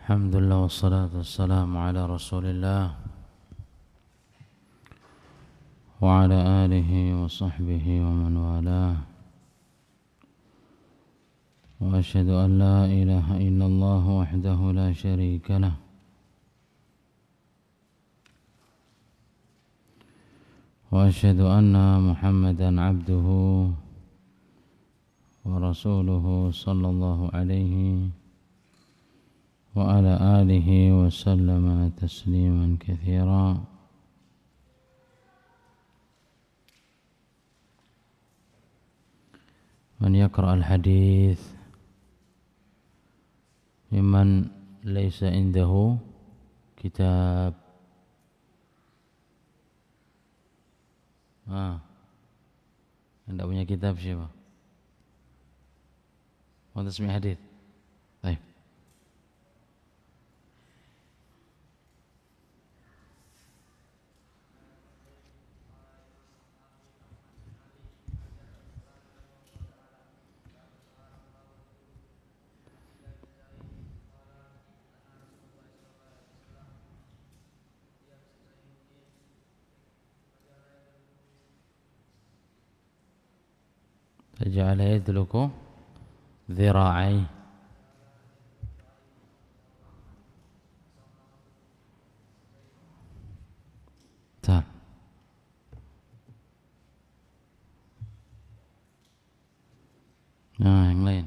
الحمد لله والصلاة والسلام على رسول الله وعلى آله وصحبه ومن والاه وأشهد أن لا إله إلا الله وحده لا شريك له وأشهد أن محمدا عبده ورسوله صلى الله عليه وعلى آله وسلم تسليما كثيرا. من يقرأ الحديث ممن ليس عنده كتاب tidak punya kitab siapa? Mau tasmi' hadis? Baik. فجعل يدلك ذراعيه tak. Nah, yang lain.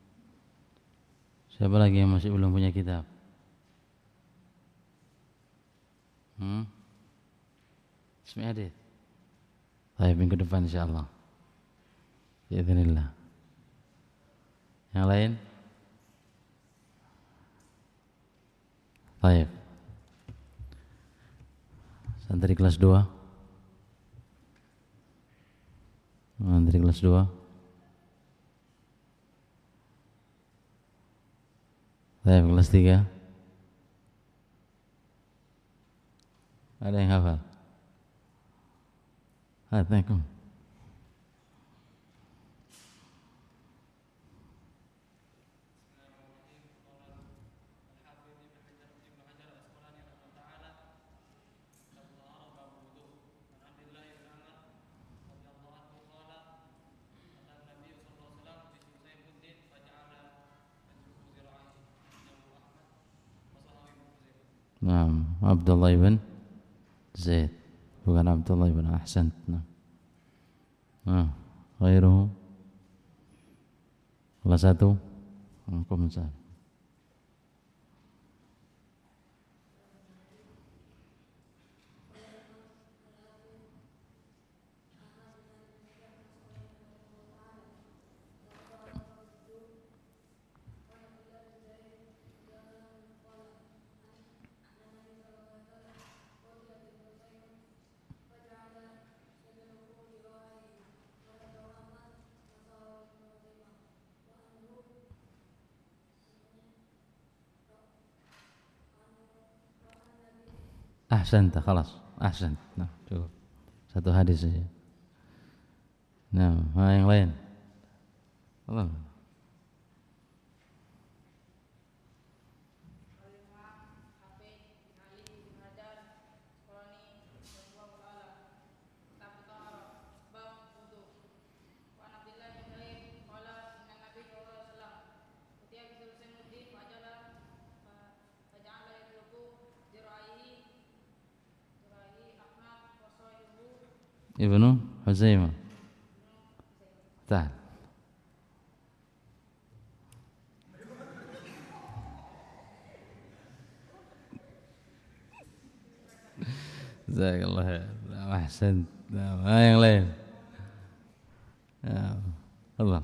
Siapa lagi yang masih belum punya kitab? Ismi hadis. Baik, minggu depan insyaallah. Biiznillah. Yang lain? Baik. Santri kelas 2. Santri kelas 2. Baik, kelas 3. Ada yang hafal? Assalamualaikum. Nah, Abdullah ibn Zaid, bukan Abdullah ibn Ahsan. Nah, ghairuhu. Kelas 1. Komentar. Ahsan, khalas. Ahsan. Nah, cukup. Satu hadis saja. Nah, yang lain. Allah. Ibnu Huzaimah. Tak. Jazakallah khair. Ahsan. Yang lain. Ya, Allah.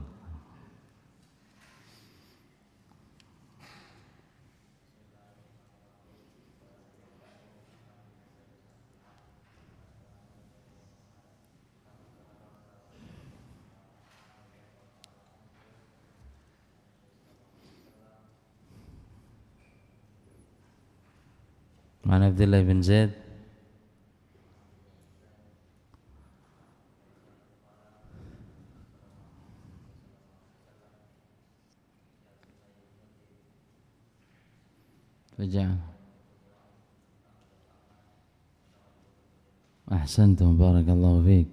عن عبد الله بن زيد فجعل أحسنتم بارك الله فيك.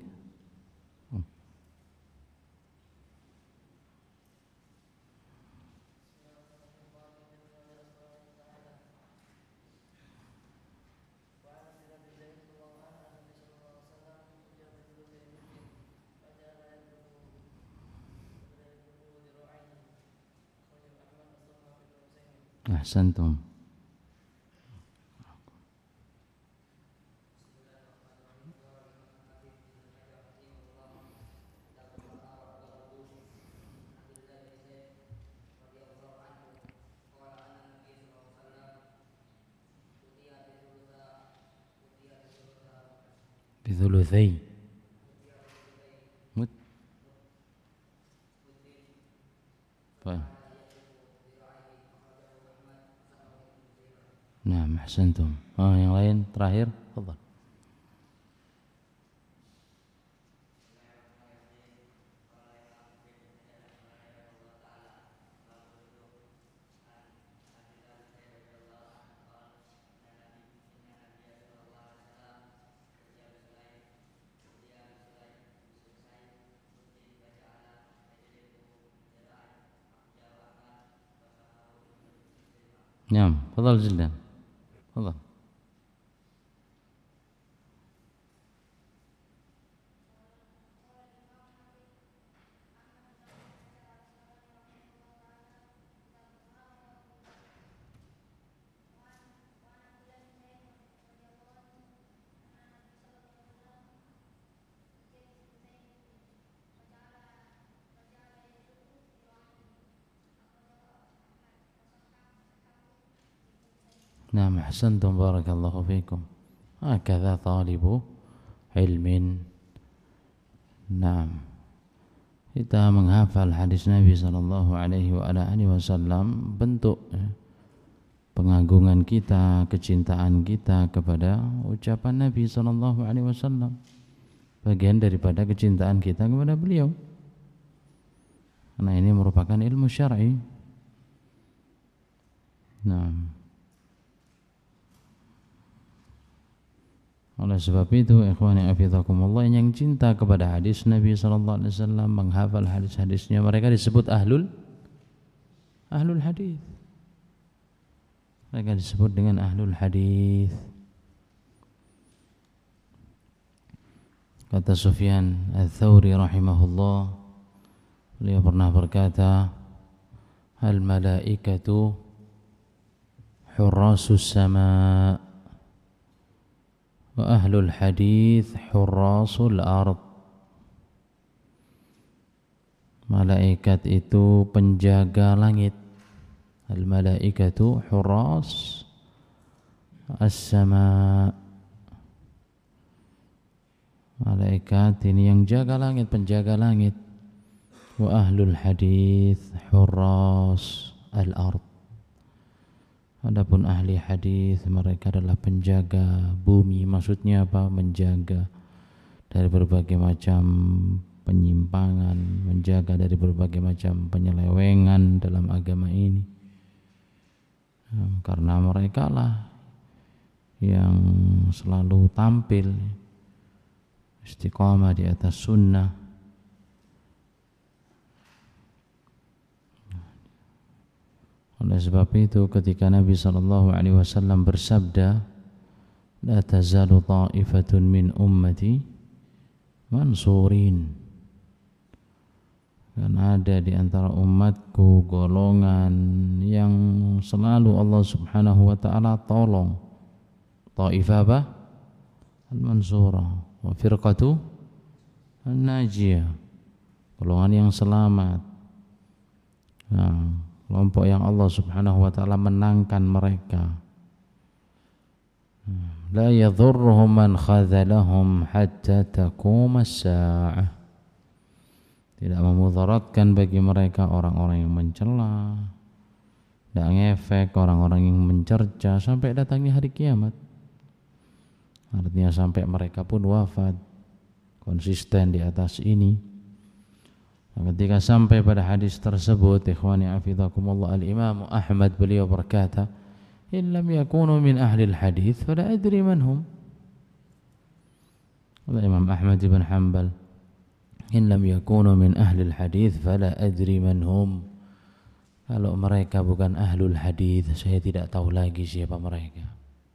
أحسنتم. بثلثي Nah, ahsantum. Yang lain terakhir, tafadhal. نعم، تفضل جدا. تفضل. نعم أحسنتم بارك الله فيكم. هكذا طالب علم. Nah, kita menghafal hadis Nabi sallallahu alaihi wasallam bentuk pengagungan kita, kecintaan kita kepada ucapan Nabi sallallahu alaihi wasallam. Bagian daripada kecintaan kita kepada beliau. Karena ini merupakan ilmu syar'i. Nah, oleh sebab itu, ikhwani afizakumullah, yang cinta kepada hadis Nabi sallallahu alaihi wasallam, menghafal hadis-hadisnya, mereka disebut ahlul hadis. Mereka disebut dengan ahlul hadis. Kata Sufyan Ats-Tsauri rahimahullah, beliau pernah berkata, al malaikatu hurrasus sama' wa ahlul hadith hurrasul ard. Malaikat itu penjaga langit. Al malaikatu hurras as-sama. Malaikat ini yang jaga langit, penjaga langit. Wa ahlul hadith hurras al-ard. Adapun ahli hadis, mereka adalah penjaga bumi. Maksudnya apa? Menjaga dari berbagai macam penyimpangan, menjaga dari berbagai macam penyelewengan dalam agama ini. Karena mereka lah yang selalu tampil istiqamah di atas sunnah. Oleh sebab itu, ketika Nabi sallallahu alaihi wasallam bersabda, la tazalu ta'ifatun min ummati mansurin, dan ada di antara umatku golongan yang selalu Allah subhanahu wa ta'ala tolong. Ta'ifah apa? Al-mansurah. Wa firqatu an-najiyah, golongan yang selamat. Nah, kelompok yang Allah subhanahu wa ta'ala menangkan mereka. La yadhurruhum man khadhalahum hatta taquma as-sa'ah. Tidak memudaratkan bagi mereka orang-orang yang mencela, tidak ngefek orang-orang yang mencerca sampai datangnya hari kiamat. Artinya sampai mereka pun wafat, konsisten di atas ini. Ketika sampai pada hadis tersebut, ikhwani afidakumullah, al-Imam Ahmad beliau berkata, in lam yakunu min ahli al-hadith fala adri man hum. Imam Ahmad bin Hanbal, in lam yakunu min ahli al-hadith fala adri man hum. Kalau mereka bukan ahlul hadith, saya tidak tahu lagi siapa mereka.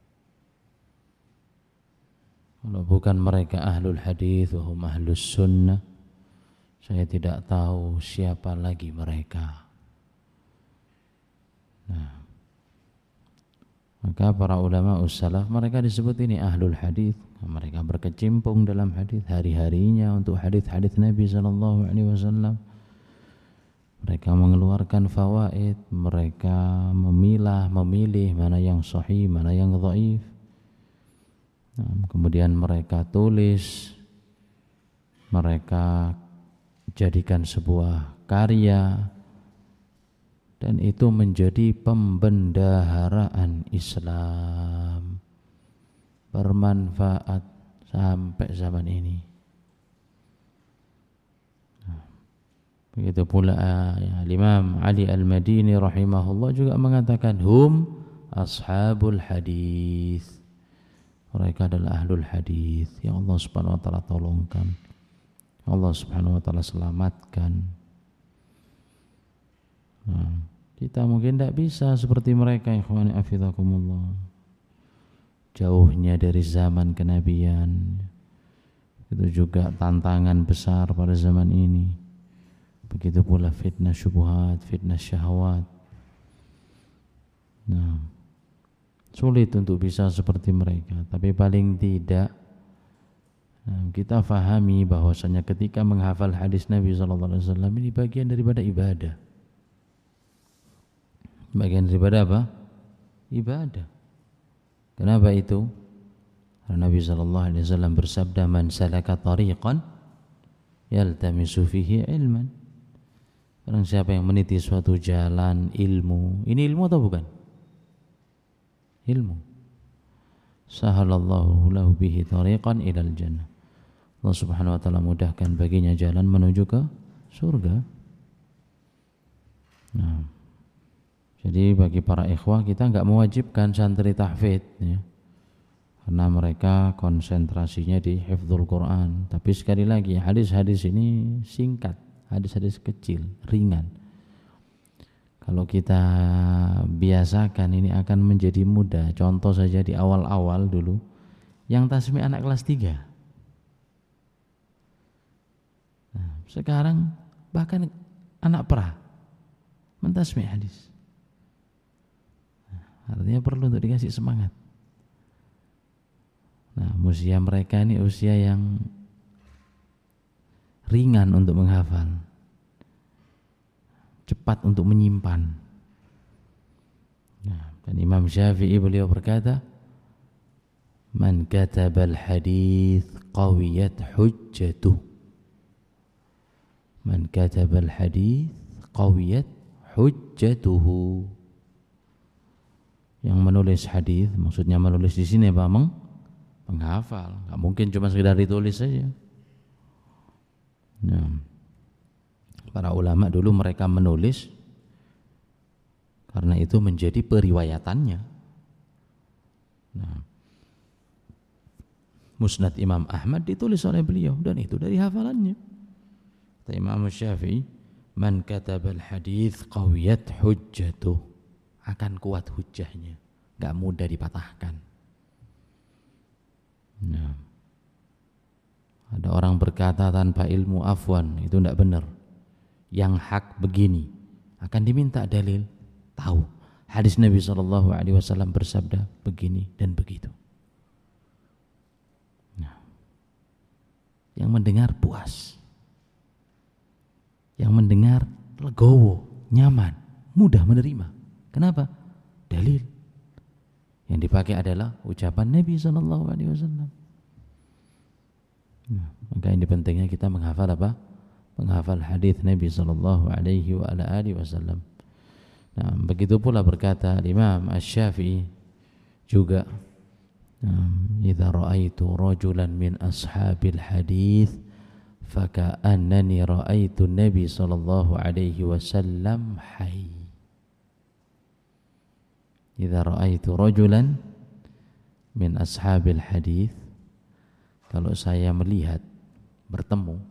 Kalau bukan mereka ahlul hadith wa hum ahlus sunnah, saya tidak tahu siapa lagi mereka. Nah, maka para ulama ussalaf mereka disebut ini ahlul hadith. Mereka berkecimpung dalam hadith hari-harinya untuk hadith-hadith Nabi sallallahu alaihi wasallam. Mereka mengeluarkan fawaid, mereka memilih mana yang sahih, mana yang dhaif. Nah, kemudian mereka tulis, mereka jadikan sebuah karya, dan itu menjadi pembendaharaan Islam, bermanfaat sampai zaman ini. Begitu pula Imam Ali Al-Madini rahimahullah juga mengatakan hum ashabul hadis. Mereka adalah ahlul hadis yang Allah Subhanahu wa taala tolongkan, Allah Subhanahu wa taala selamatkan. Nah, kita mungkin tidak bisa seperti mereka, ikhwani afidakumullah. Jauhnya dari zaman kenabian. Itu juga tantangan besar pada zaman ini. Begitu pula fitnah syubhat, fitnah syahwat. Nah, sulit untuk bisa seperti mereka, tapi paling tidak kita fahami bahwasanya ketika menghafal hadis Nabi SAW ini bagian daripada ibadah. Bagian daripada apa? Ibadah. Kenapa itu? Karena Nabi SAW bersabda, man salaka tariqan yaltamisu fihi ilman. Barang siapa yang meniti suatu jalan ilmu, ini ilmu atau bukan? Ilmu. Sahalallahu lahu bihi tariqan ilal jannah. Allah Subhanahu wa taala mudahkan baginya jalan menuju ke surga. Nah, jadi bagi para ikhwah kita enggak mewajibkan santri tahfidz ya. Karena mereka konsentrasinya di hifdzul Quran. Tapi sekali lagi hadis-hadis ini singkat, hadis-hadis kecil, ringan. Kalau kita biasakan ini akan menjadi mudah. Contoh saja di awal-awal dulu, yang tasmi' anak kelas 3. Nah, sekarang bahkan anak pra mentasmi' hadis. Nah, artinya perlu untuk dikasih semangat. Nah, usia mereka ini usia yang ringan untuk menghafal, cepat untuk menyimpan. Nah, dan Imam Syafi'i beliau berkata, man katabal hadith qawiyat hujjatuh. Man katabal hadith qawiyat hujjatuhu. Yang menulis hadis, maksudnya menulis di sini apa? Menghafal. Enggak mungkin cuma sekedar ditulis saja. Nah, para ulama dulu mereka menulis karena itu menjadi periwayatannya. Nah, Musnad Imam Ahmad ditulis oleh beliau dan itu dari hafalannya. Kata Imam Syafi'i, man katabal hadits qawiyat hujjatuh, akan kuat hujjahnya, enggak mudah dipatahkan. Nah, ada orang berkata tanpa ilmu afwan, itu tidak benar. Yang hak begini, akan diminta dalil, tahu hadis Nabi SAW bersabda begini dan begitu. Nah, yang mendengar puas, yang mendengar legowo, nyaman, mudah menerima. Kenapa? Dalil yang dipakai adalah ucapan Nabi SAW. Nah, maka ini pentingnya kita menghafal apa? Menghafal hadis Nabi SAW. Nah, begitu pula berkata Imam Asy-Syafi'i juga, idza ra'aitu rajulan min ashabil hadis faka'annani ra'aitu Nabi sallallahu alaihi wasallam hayy. idza ra'aitu rajulan min ashabil hadis, kalau saya melihat, bertemu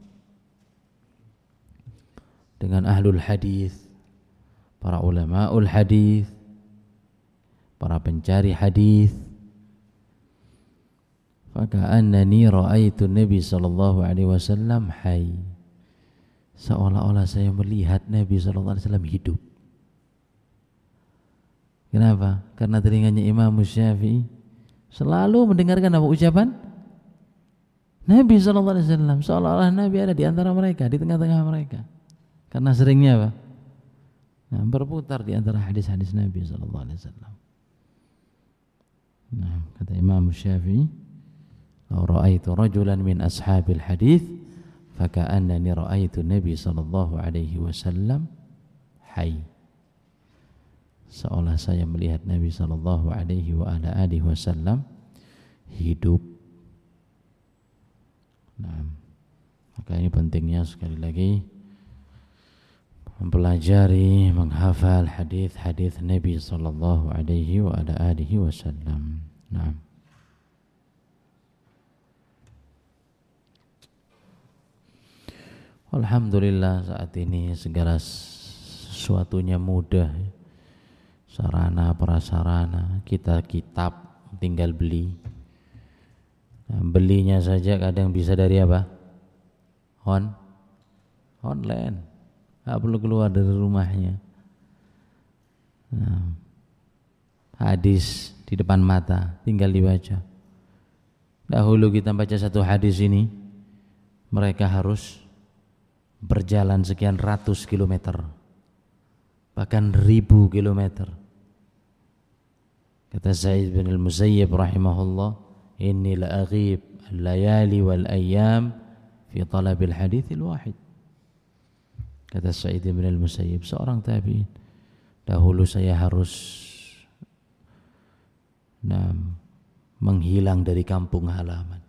dengan ahlul hadis, para ulamaul hadis, para pencari hadis, faka'annani ra'aitu Nabi sallallahu alaihi wasallam hayy, seolah-olah saya melihat Nabi sallallahu alaihi wasallam hidup. Kenapa? Karena telinganya Imam Syafi'i selalu mendengarkan apa ucapan Nabi sallallahu alaihi wasallam, seolah-olah Nabi ada di antara mereka, di tengah-tengah mereka. Karena seringnya apa? Nah, berputar di antara hadis-hadis Nabi sallallahu alaihi wasallam. Nah, kata Imam Syafi'i, "Law ra'aitu rajulan min ashabil hadis, faka'annani ra'aitu Nabi sallallahu alaihi wasallam hayy." Seolah saya melihat Nabi sallallahu alaihi wa ala alihi wasallam hidup. Nah, maka ini pentingnya sekali lagi mempelajari, menghafal hadis-hadis Nabi sallallahu alaihi wa ala alihi wasallam. Nah, alhamdulillah saat ini segala sesuatunya mudah, sarana prasarana, kita kitab tinggal beli. Nah, belinya saja kadang bisa dari apa? Online, nggak perlu keluar dari rumahnya. Nah, hadis di depan mata, tinggal dibaca. Dahulu kita baca satu hadis ini, mereka harus berjalan sekian ratus kilometer, bahkan 1000 kilometer. Kata Sa'id bin al-Musayyib rahimahullah, inni la'aghib al-layali wal ayyam fi talabil hadithil wahid. Kata Sa'id bin al-Musayyib, seorang tabi'in, dahulu saya harus menghilang dari kampung halaman,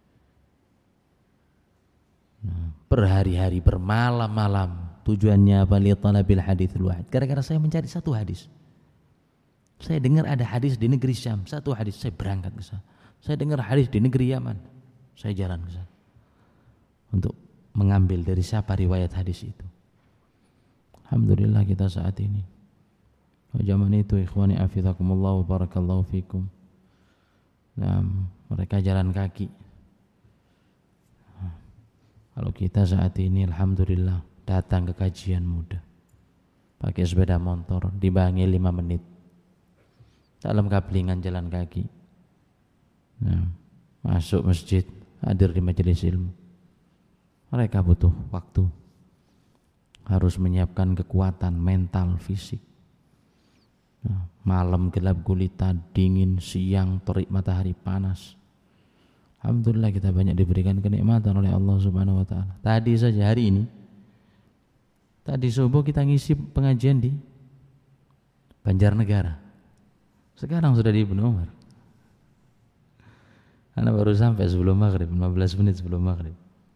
berhari-hari, bermalam-malam. Tujuannya apa? Li talabil hadithil wahid. Gara-gara saya mencari satu hadis. Saya dengar ada hadis di negeri Syam, satu hadis, saya berangkat ke sana. Saya dengar hadis di negeri Yaman, saya jalan ke sana untuk mengambil dari siapa riwayat hadis itu. Alhamdulillah kita saat ini. Zaman itu ikhwani afizakumullah wa barakallahu fikum. Nah, mereka jalan kaki. Kalau kita saat ini alhamdulillah datang ke kajian mudah, pakai sepeda motor, dibangi 5 menit, dalam kaplingan jalan kaki. Nah, masuk masjid, hadir di majelis ilmu. Mereka butuh waktu, harus menyiapkan kekuatan mental, fisik. Nah, malam gelap gulita, dingin, siang terik matahari panas. Alhamdulillah kita banyak diberikan kenikmatan oleh Allah Subhanahu wa taala. Tadi saja, hari ini, tadi subuh kita ngisi pengajian di Banjarnegara. Sekarang sudah di Ibnu Umar. Anak baru sampai sebelum maghrib, 15 menit sebelum maghrib.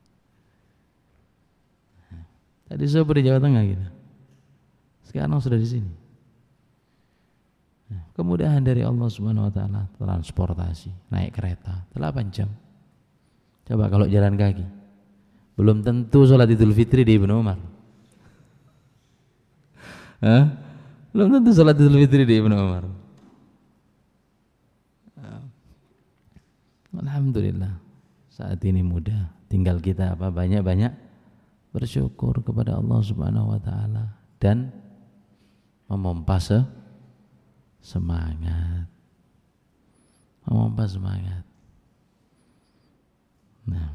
Tadi subuh di Jawa Tengah kita. Sekarang sudah di sini. Kemudahan dari Allah Subhanahu wa taala, transportasi, naik kereta 8 jam. Coba kalau jalan kaki, belum tentu sholat Idul Fitri di Ibnu Umar. Belum tentu sholat Idul Fitri di Ibnu Umar. Alhamdulillah saat ini mudah, tinggal kita banyak-banyak bersyukur kepada Allah Subhanahu wa taala dan memompa semangat. Memompa semangat. Nah.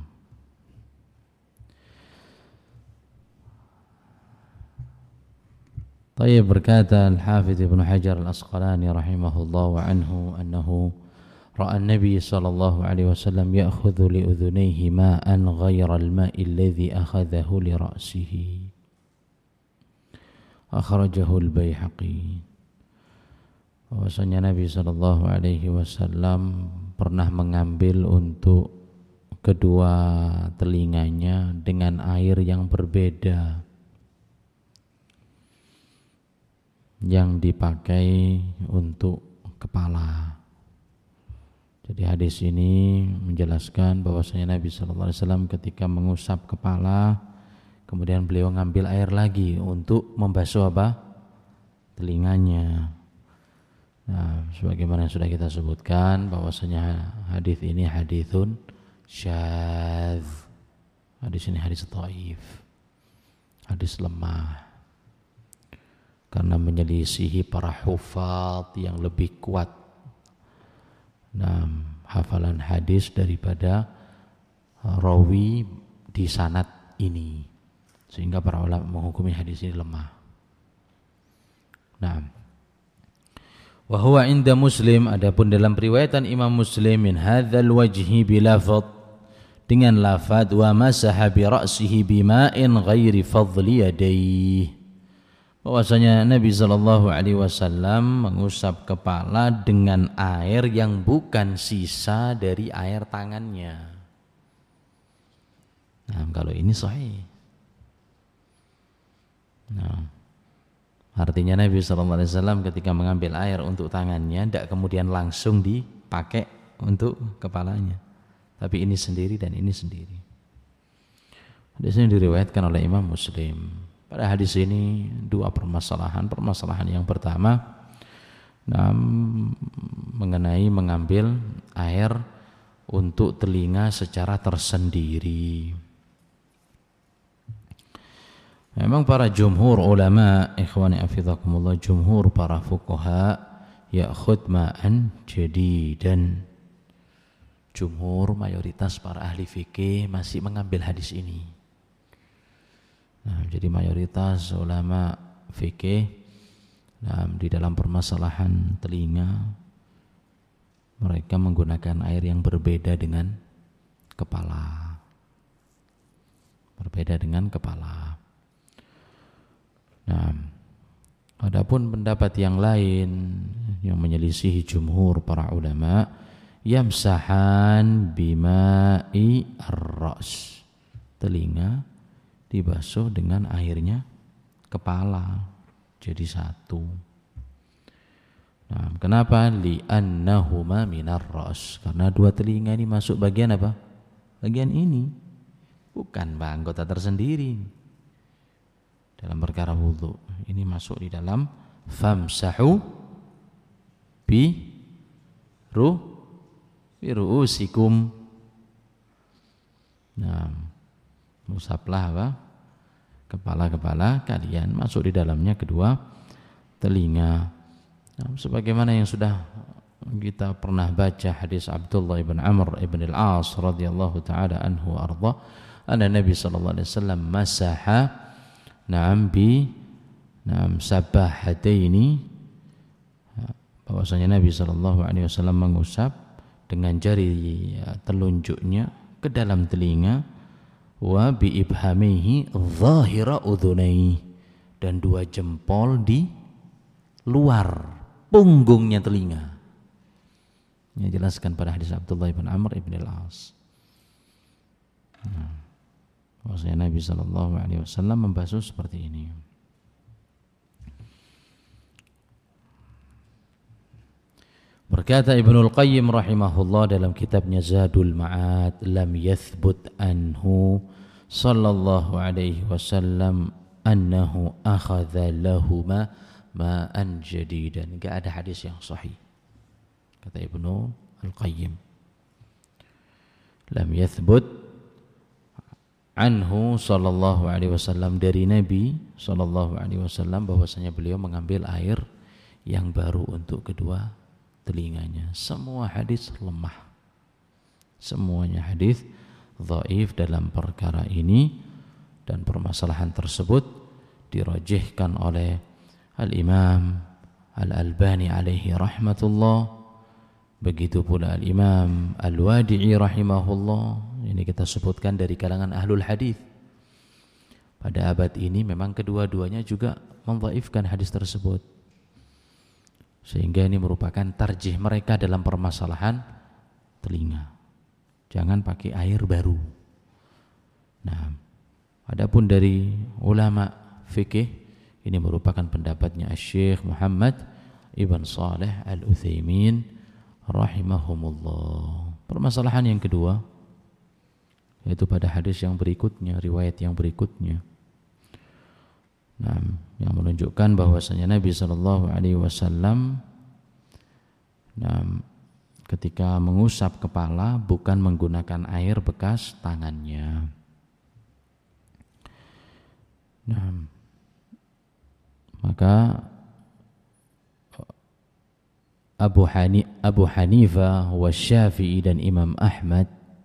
Tayyib, berkata Al-Hafidz Ibnu Hajar Al-Asqalani rahimahullah wa anhu annahu ra'a an-nabiy sallallahu alaihi wasallam ya'khudhu li udhunayhi ma'an ghayra al-ma'i alladhi akhadhahu li ra'sihi. Akhrajahu al-Baihaqi. Bahwasanya Nabi sallallahu alaihi wasallam pernah mengambil untuk kedua telinganya dengan air yang berbeda yang dipakai untuk kepala. Jadi hadis ini menjelaskan bahwasanya Nabi sallallahu alaihi wasallam ketika mengusap kepala, kemudian beliau ngambil air lagi untuk membasuh apa? Telinganya. Nah, sebagaimana sudah kita sebutkan bahwasanya hadis ini haditsun syadz. Hadis ini hadis dhaif. Hadis lemah. Karena menyelisihi para hufaz yang lebih kuat hafalan hadis daripada rawi di sanad ini, sehingga para ulama menghukumi hadis ini lemah. Nah, wa huwa inda Muslim, adapun dalam riwayatan Imam Muslim min hadzal wajhi bilafadz, dengan lafaz wa masaha bi ra'sihi bima'in ghairi fadli yadayhi, bahwasanya Nabi sallallahu alaihi wasallam mengusap kepala dengan air yang bukan sisa dari air tangannya. Nah, kalau ini sahih. Nah, artinya Nabi sallallahu alaihi wasallam ketika mengambil air untuk tangannya tidak kemudian langsung dipakai untuk kepalanya. Tapi ini sendiri dan ini sendiri. Hadis ini diriwayatkan oleh Imam Muslim. Pada hadis ini dua permasalahan. Permasalahan yang pertama mengenai mengambil air untuk telinga secara tersendiri. Memang para jumhur ulama, ikhwani afizakumullah, jumhur para fuqaha ya'khud ma'an jadidan. Jumhur mayoritas para ahli fikih masih mengambil hadis ini. Nah, jadi mayoritas ulama fikih di dalam permasalahan telinga mereka menggunakan air yang berbeda dengan kepala. Berbeda dengan kepala. Nah, adapun pendapat yang lain yang menyelisihi jumhur para ulama, yamsahan bima'i ar-ra's, telinga dibasuh dengan airnya kepala, jadi satu. Nah, kenapa? Li'annahuma minar ra's, karena dua telinga ini masuk bagian apa? Bagian ini, bukan anggota tersendiri. Dalam perkara wudu ini masuk di dalam famsahu bi ru'usikum. Nah, usaplah apa? Kepala-kepala kalian, masuk di dalamnya kedua telinga. Nah, sebagaimana yang sudah kita pernah baca hadis Abdullah ibn Amr ibn al-As radhiyallahu taala anhu arda, anna Nabi sallallahu alaihi wasallam masaha sabahataini, bahwasanya Nabi sallallahu alaihi wasallam mengusap dengan jari telunjuknya ke dalam telinga, wa bi ibhamihi zahira udhunai, dan dua jempol di luar punggungnya telinga. Ini jelaskan pada hadis Abdullah bin Amr ibn al-As. Maksudnya Nabi sallallahu alaihi wasallam membasuh seperti ini. Berkata Ibnul Qayyim rahimahullah dalam kitabnya Zadul Ma'ad, lam yathbut anhu sallallahu alaihi wasallam annahu akhadha lahuma ma'an jadidan. Enggak ada hadis yang sahih, kata Ibnul Qayyim. Lam yathbut anhu sallallahu alaihi wasallam, dari Nabi sallallahu alaihi wasallam bahwasanya beliau mengambil air yang baru untuk kedua telinganya. Semua hadis lemah, semuanya hadis dhaif dalam perkara ini, dan permasalahan tersebut dirajihkan oleh Al-Imam Al-Albani alaihi rahmatullah, begitu pula Al-Imam Al-Wadi'i rahimahullah. Ini kita sebutkan dari kalangan ahlul hadis. Pada abad ini memang kedua-duanya juga mendhaifkan hadis tersebut, sehingga ini merupakan tarjih mereka dalam permasalahan telinga. Jangan pakai air baru. Nah, adapun dari ulama fikih, ini merupakan pendapatnya Syekh Muhammad Ibn Shalih Al-Utsaimin rahimahumullah. Permasalahan yang kedua, yaitu pada hadis yang berikutnya, riwayat yang berikutnya, yang menunjukkan bahwasanya Nabi SAW ketika mengusap kepala bukan menggunakan air bekas tangannya. Maka Abu Hanifah, Syafi'i dan Imam Ahmad,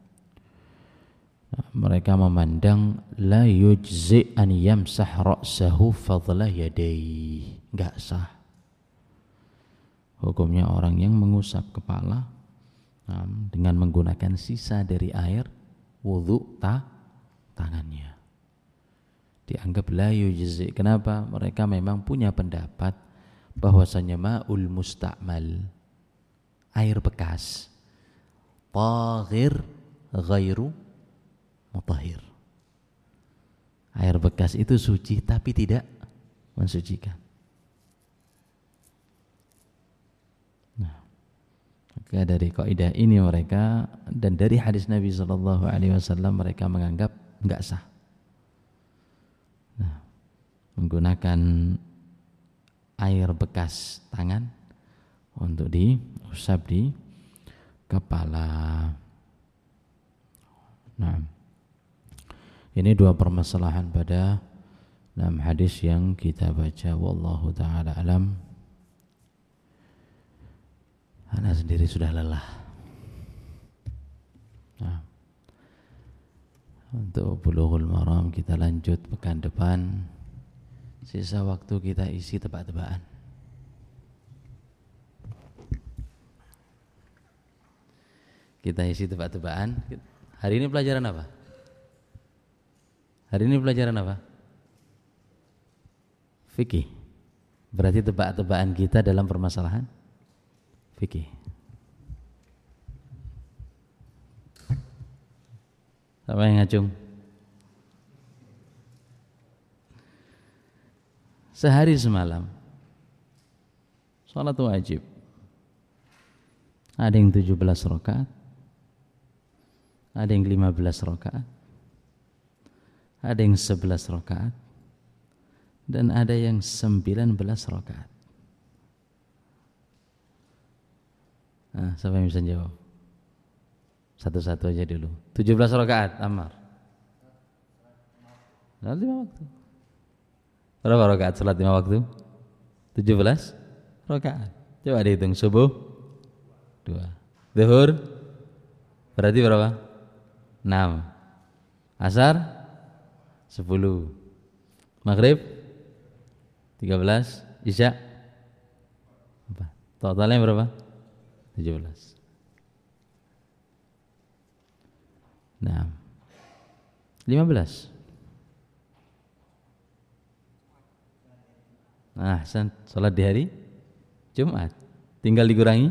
mereka memandang la yujzi an yamsah ra'sahu fadla yadayhi, enggak sah hukumnya orang yang mengusap kepala dengan menggunakan sisa dari air wudu tangannya, dianggap la yujzi. Kenapa? Mereka memang punya pendapat bahwasanya ma'ul musta'mal, air bekas, tahir ghairu mutahhir. Air bekas itu suci tapi tidak mensucikan. Nah, maka dari kaidah ini mereka, dan dari hadis Nabi SAW, mereka menganggap enggak sah menggunakan air bekas tangan untuk diusap di kepala. Nah, ini dua permasalahan pada dalam hadis yang kita baca. Wallahu ta'ala alam. Ana sendiri sudah lelah. Nah, untuk Bulughul Maram kita lanjut pekan depan. Sisa waktu kita isi tebak-tebakan. Kita isi tebak-tebakan. Hari ini pelajaran apa? Hari ini pelajaran apa? Fikih. Berarti tebak-tebakan kita dalam permasalahan fikih. Siapa yang ngacung? Sehari semalam salat wajib ada yang 17 rakaat, ada yang 15 rakaat, ada yang 11 rakaat, dan ada yang 19 rakaat. Nah, siapa yang bisa jawab? Satu-satu aja dulu. 17 rakaat, Ammar. Salat 5 waktu. Berapa rakaat salat 5 waktu? 17 rakaat. Coba dihitung. Subuh 2. Zuhur berarti berapa? 6. Asar 10. Maghrib 13. Isya 4. Totalnya berapa? 17. Nah, 15. Nah, salat di hari Jumat tinggal dikurangi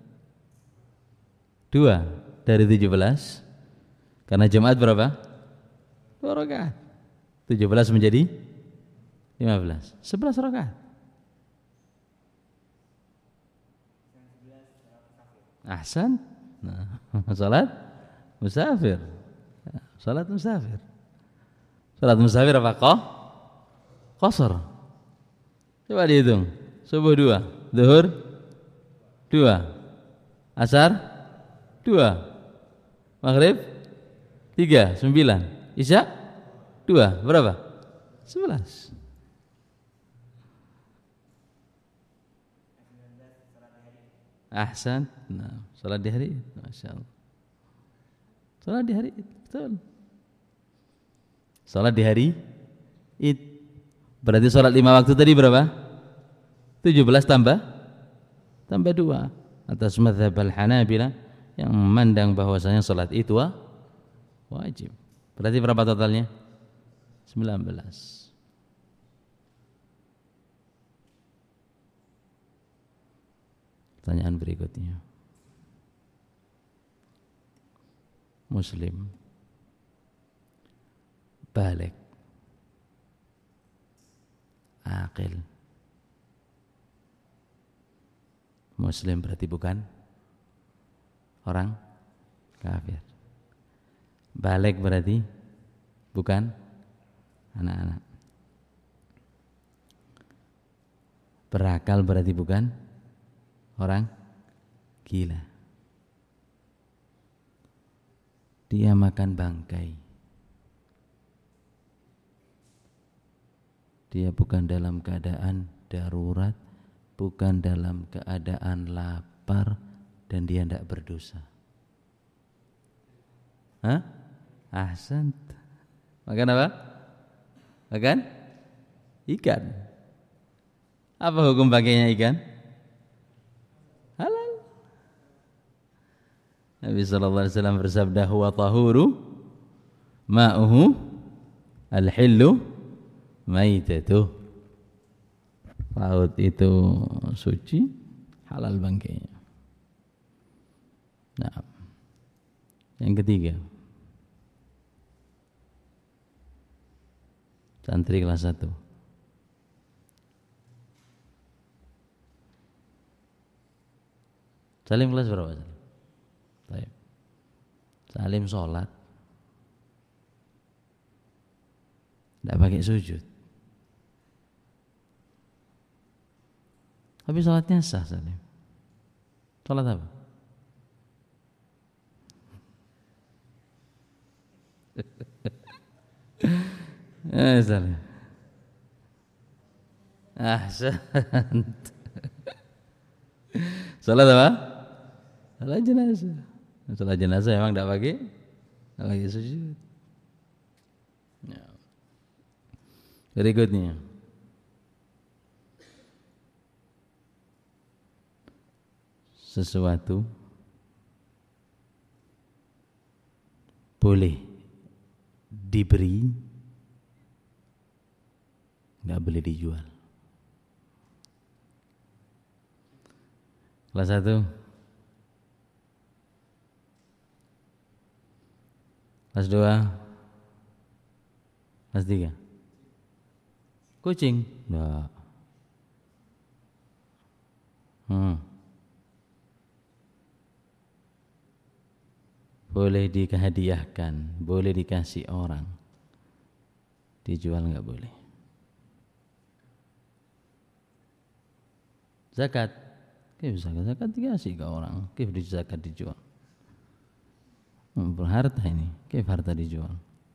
2 dari 17. Karena Jumat berapa? 2 rakaat. 17 menjadi 15. 11 rakaat. Ahsan. Nah, salat musafir. Salat musafir. Salat musafir apa? Qasar. Coba dihitung. Subuh 2, zuhur 2, asar 2, maghrib 3, 9, isya 2, berapa? 11. Ahsan. Nah, salat di hari, Masya Allah. Salat di hari, betul. Salat di hari Id. Berarti salat 5 waktu tadi berapa? 17 tambah 2. Atas mazhab Al-Hanabilah yang memandang bahwasanya salat itu wajib. Berarti berapa totalnya? 19. Pertanyaan berikutnya. Muslim balik, aqil, Muslim berarti bukan orang kafir. Baligh berarti bukan anak-anak. Berakal berarti bukan orang gila. Dia makan bangkai. Dia bukan dalam keadaan darurat, bukan dalam keadaan lapar, dan dia tidak berdosa. Hah? Ahsan. Makan apa? Makan ikan. Apa hukum pakainya ikan? Halal. Nabi sallallahu alaihi wasallam bersabda, huwa tahuru ma'uhu al-hillu maitatuh. Laut itu suci, halal bangkainya. Nah, yang ketiga, santri kelas 1. Salim kelas berapa? Salim. Salim sholat tidak pakai sujud, tapi sholatnya sah. Salim sholat apa? Salim ahsan. Sholat apa? Sholat jenazah. Sholat jenazah emang tidak pakai sujud. Ya. Berikutnya, sesuatu boleh diberi, nggak boleh dijual. Kelas 1. Kelas 2. Kelas 3. Kucing? Enggak. Boleh dihadiahkan, boleh dikasih orang. Dijual enggak boleh. Zakat? Zakat dikasih ke orang. Zakat dijual. Berharta ini, harta dijual.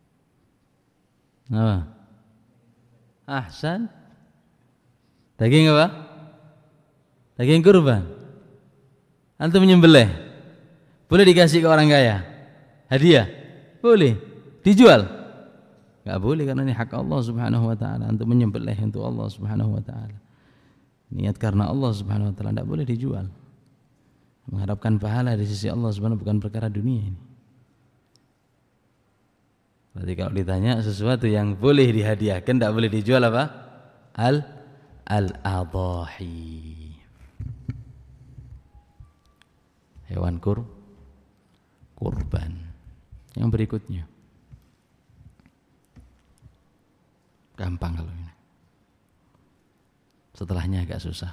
Apa? Ahsan. Daging apa? Daging kurban. Antum menyembelih, boleh dikasih ke orang kaya, hadiah, boleh. Dijual, nggak boleh, karena ini hak Allah Subhanahu Wa Taala. Antum menyembelih untuk Allah Subhanahu Wa Taala, niat karena Allah Subhanahu Wa Taala, nggak boleh dijual. Mengharapkan pahala di sisi Allah Subhanahu, bukan perkara dunia ini. Berarti kalau ditanya sesuatu yang boleh dihadiahkan, tidak boleh dijual apa? Al-adhahi. Hewan kurban. Yang berikutnya, gampang kalau ini. Setelahnya agak susah.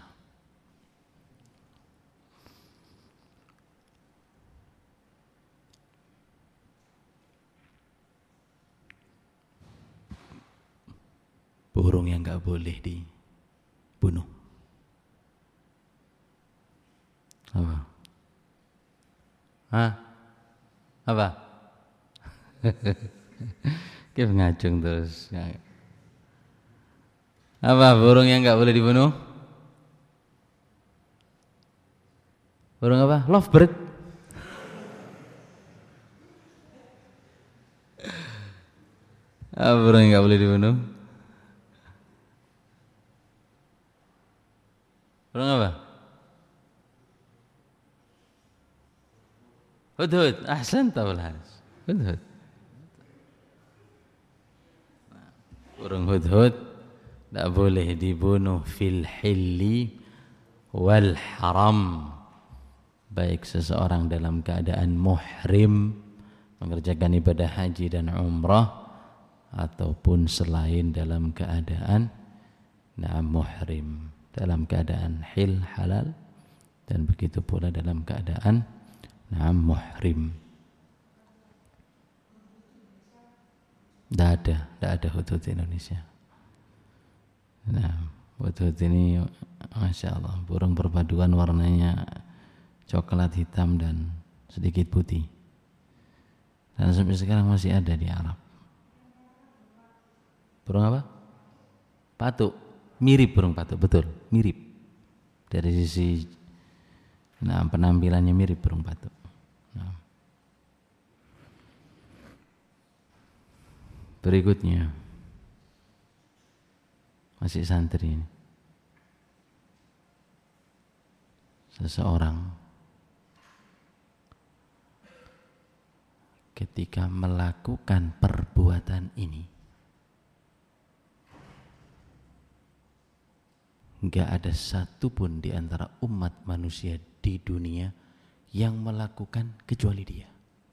Burung yang enggak boleh dibunuh. Apa? Apa? Kita ngacung terus. Apa burung yang enggak boleh dibunuh? Burung apa? Lovebird. Apa burung yang enggak boleh dibunuh? Burung apa? Hudhud. Ahsan tabul haris. Hudhud. Burung hudhud tidak boleh dibunuh fil hilli wal haram, baik seseorang dalam keadaan muhrim mengerjakan ibadah haji dan umrah, ataupun selain dalam keadaan muhrim, dalam keadaan hil halal dan begitu pula dalam keadaan muhrim. Tidak ada hudhud di Indonesia. Nah, hudhud ini Masya Allah, burung perpaduan warnanya coklat hitam dan sedikit putih, dan sampai sekarang masih ada di Arab. Burung apa? Patuk. Mirip burung patuk, betul, mirip. Dari sisi penampilannya mirip burung patuk. Berikutnya, masih santri ini. Seseorang ketika melakukan perbuatan ini, enggak ada satupun di antara umat manusia di dunia yang melakukan kecuali dia.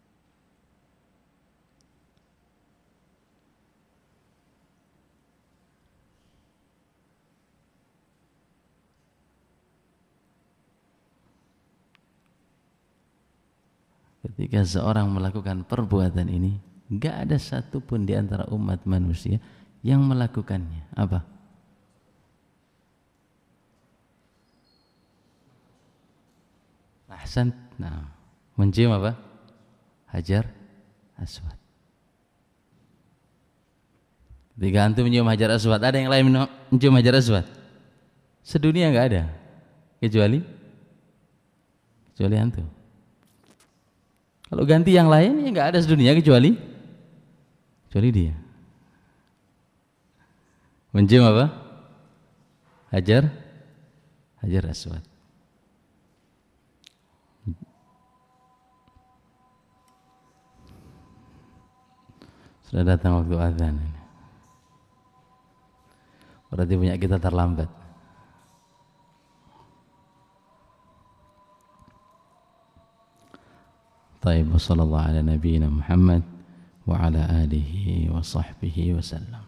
Ketika seorang melakukan perbuatan ini, enggak ada satupun di antara umat manusia yang melakukannya. Apa? Ahsan. Mencium apa? Hajar Aswad. Ketika antum mencium Hajar Aswad, ada yang lain mencium Hajar Aswad? Sedunia enggak ada, kecuali antum. Kalau ganti yang lain, ya enggak ada sedunia kecuali dia. Mencium apa? Hajar Aswad. Sudah datang waktu azan. Berarti punya kita terlambat. Taib, sallallahu ala nabiyyina Muhammad wa ala alihi wa sahbihi wa sallam.